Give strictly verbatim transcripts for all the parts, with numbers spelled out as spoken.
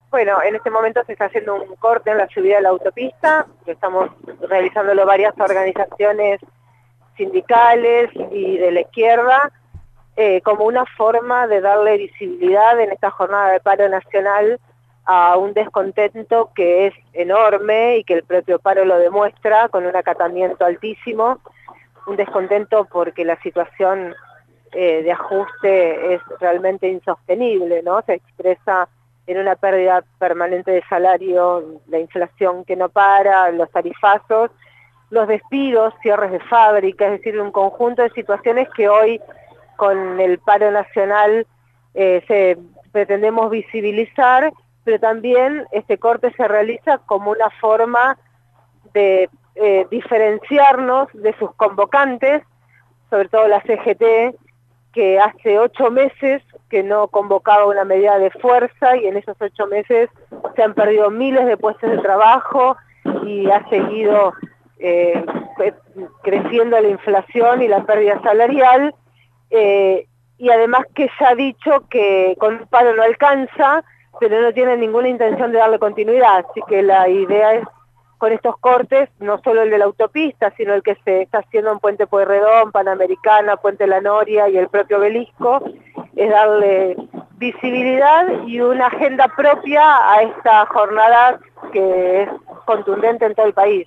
Bueno, en este momento se está haciendo un corte en la subida de la autopista, que estamos realizándolo varias organizaciones sindicales y de la izquierda, eh, como una forma de darle visibilidad en esta jornada de paro nacional a un descontento que es enorme y que el propio paro lo demuestra con un acatamiento altísimo, un descontento porque la situación eh, de ajuste es realmente insostenible, ¿no? Se expresa en una pérdida permanente de salario, la inflación que no para, los tarifazos, los despidos, cierres de fábrica, es decir, un conjunto de situaciones que hoy con el paro nacional eh, se pretendemos visibilizar, pero también este corte se realiza como una forma de eh, diferenciarnos de sus convocantes, sobre todo la C G T, que hace ocho meses que no convocaba una medida de fuerza y en esos ocho meses se han perdido miles de puestos de trabajo y ha seguido eh, creciendo la inflación y la pérdida salarial, eh, y además que se ha dicho que con un paro no alcanza, pero no tiene ninguna intención de darle continuidad, así que la idea es con estos cortes, no solo el de la autopista, sino el que se está haciendo en Puente Pueyrredón, Panamericana, Puente La Noria y el propio Obelisco, es darle visibilidad y una agenda propia a esta jornada que es contundente en todo el país.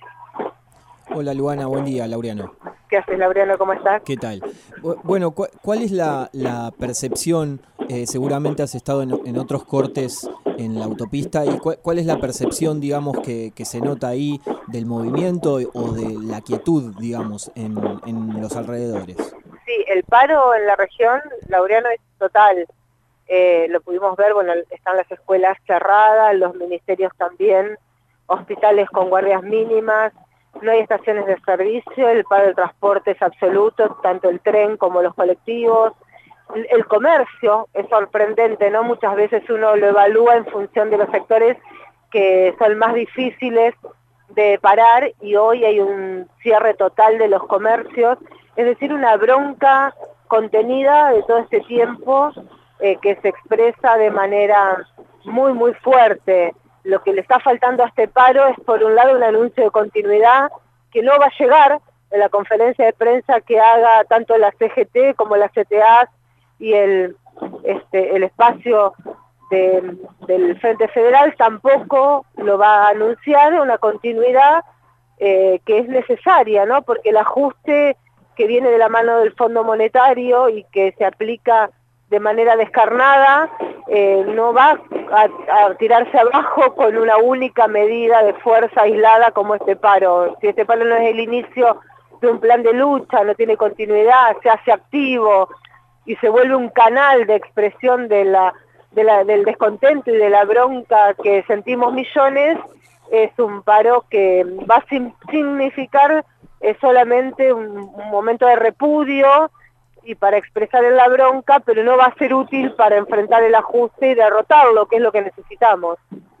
Hola Luana, buen día, Laureano. ¿Qué haces, Laureano? ¿Cómo estás? ¿Qué tal? Bueno, ¿cu ¿cuál es la, la percepción? Eh, seguramente has estado en, en otros cortes en la autopista, y cu ¿cuál es la percepción, digamos, que, que se nota ahí del movimiento o de la quietud, digamos, en, en los alrededores? Sí, el paro en la región, Laureano, es total. Eh, lo pudimos ver, bueno, están las escuelas cerradas, los ministerios también, hospitales con guardias mínimas, no hay estaciones de servicio, el paro del transporte es absoluto, tanto el tren como los colectivos. El, el comercio es sorprendente, ¿no? Muchas veces uno lo evalúa en función de los sectores que son más difíciles de parar y hoy hay un cierre total de los comercios, es decir, una bronca contenida de todo este tiempo eh, que se expresa de manera muy muy fuerte. Lo que le está faltando a este paro es, por un lado, un anuncio de continuidad que no va a llegar en la conferencia de prensa que haga tanto la C G T como la C T A y el, este, el espacio de, del Frente Federal tampoco lo va a anunciar, una continuidad eh, que es necesaria, ¿no? Porque el ajuste que viene de la mano del Fondo Monetario y que se aplica de manera descarnada, eh, no va a, a tirarse abajo con una única medida de fuerza aislada como este paro. Si este paro no es el inicio de un plan de lucha, no tiene continuidad, se hace activo y se vuelve un canal de expresión de la, de la, del descontento y de la bronca que sentimos millones, es un paro que va a significar eh, solamente un, un momento de repudio y para expresar en la bronca, pero no va a ser útil para enfrentar el ajuste y derrotarlo, que es lo que necesitamos.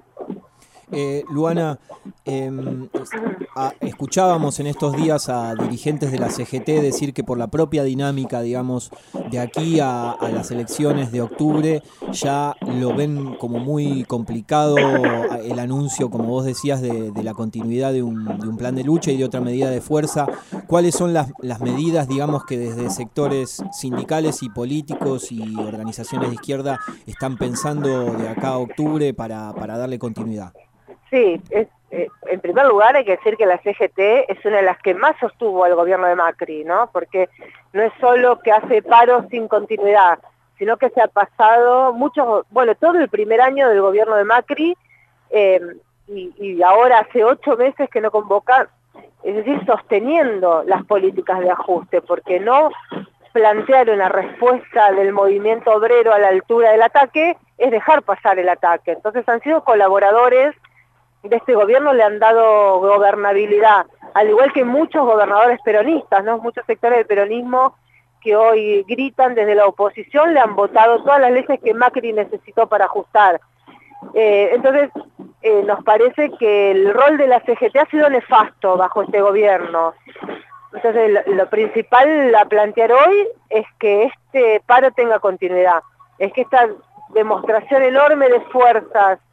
Eh, Luana, eh, a, escuchábamos en estos días a dirigentes de la C G T decir que por la propia dinámica, digamos, de aquí a, a las elecciones de octubre, ya lo ven como muy complicado el anuncio, como vos decías, de, de la continuidad de un, de un plan de lucha y de otra medida de fuerza. ¿Cuáles son las, las medidas, digamos, que desde sectores sindicales y políticos y organizaciones de izquierda están pensando de acá a octubre para, para darle continuidad? Sí, es, eh, en primer lugar hay que decir que la C G T es una de las que más sostuvo al gobierno de Macri, ¿no? Porque no es solo que hace paro sin continuidad, sino que se ha pasado muchos, bueno, todo el primer año del gobierno de Macri, eh, y, y ahora hace ocho meses que no convoca, es decir, sosteniendo las políticas de ajuste, porque no plantear una respuesta del movimiento obrero a la altura del ataque es dejar pasar el ataque. Entonces han sido colaboradores de este gobierno, le han dado gobernabilidad, al igual que muchos gobernadores peronistas, ¿no? Muchos sectores del peronismo que hoy gritan desde la oposición, le han votado todas las leyes que Macri necesitó para ajustar. Eh, entonces, eh, nos parece que el rol de la C G T ha sido nefasto bajo este gobierno. Entonces, lo, lo principal a plantear hoy es que este paro tenga continuidad, es que esta demostración enorme de fuerzas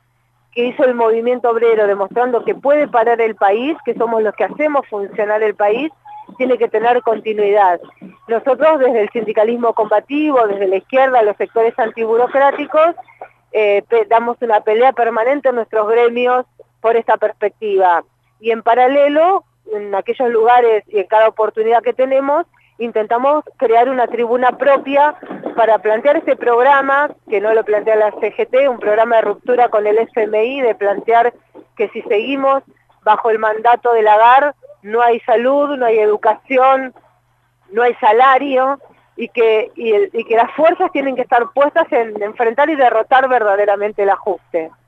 que hizo el movimiento obrero, demostrando que puede parar el país, que somos los que hacemos funcionar el país, tiene que tener continuidad. Nosotros desde el sindicalismo combativo, desde la izquierda, los sectores antiburocráticos, eh, damos una pelea permanente en nuestros gremios por esta perspectiva. Y en paralelo, en aquellos lugares y en cada oportunidad que tenemos, intentamos crear una tribuna propia para plantear este programa, que no lo plantea la C G T, un programa de ruptura con el F M I, de plantear que si seguimos bajo el mandato de Lagarde, no hay salud, no hay educación, no hay salario, y que, y, el, y que las fuerzas tienen que estar puestas en enfrentar y derrotar verdaderamente el ajuste.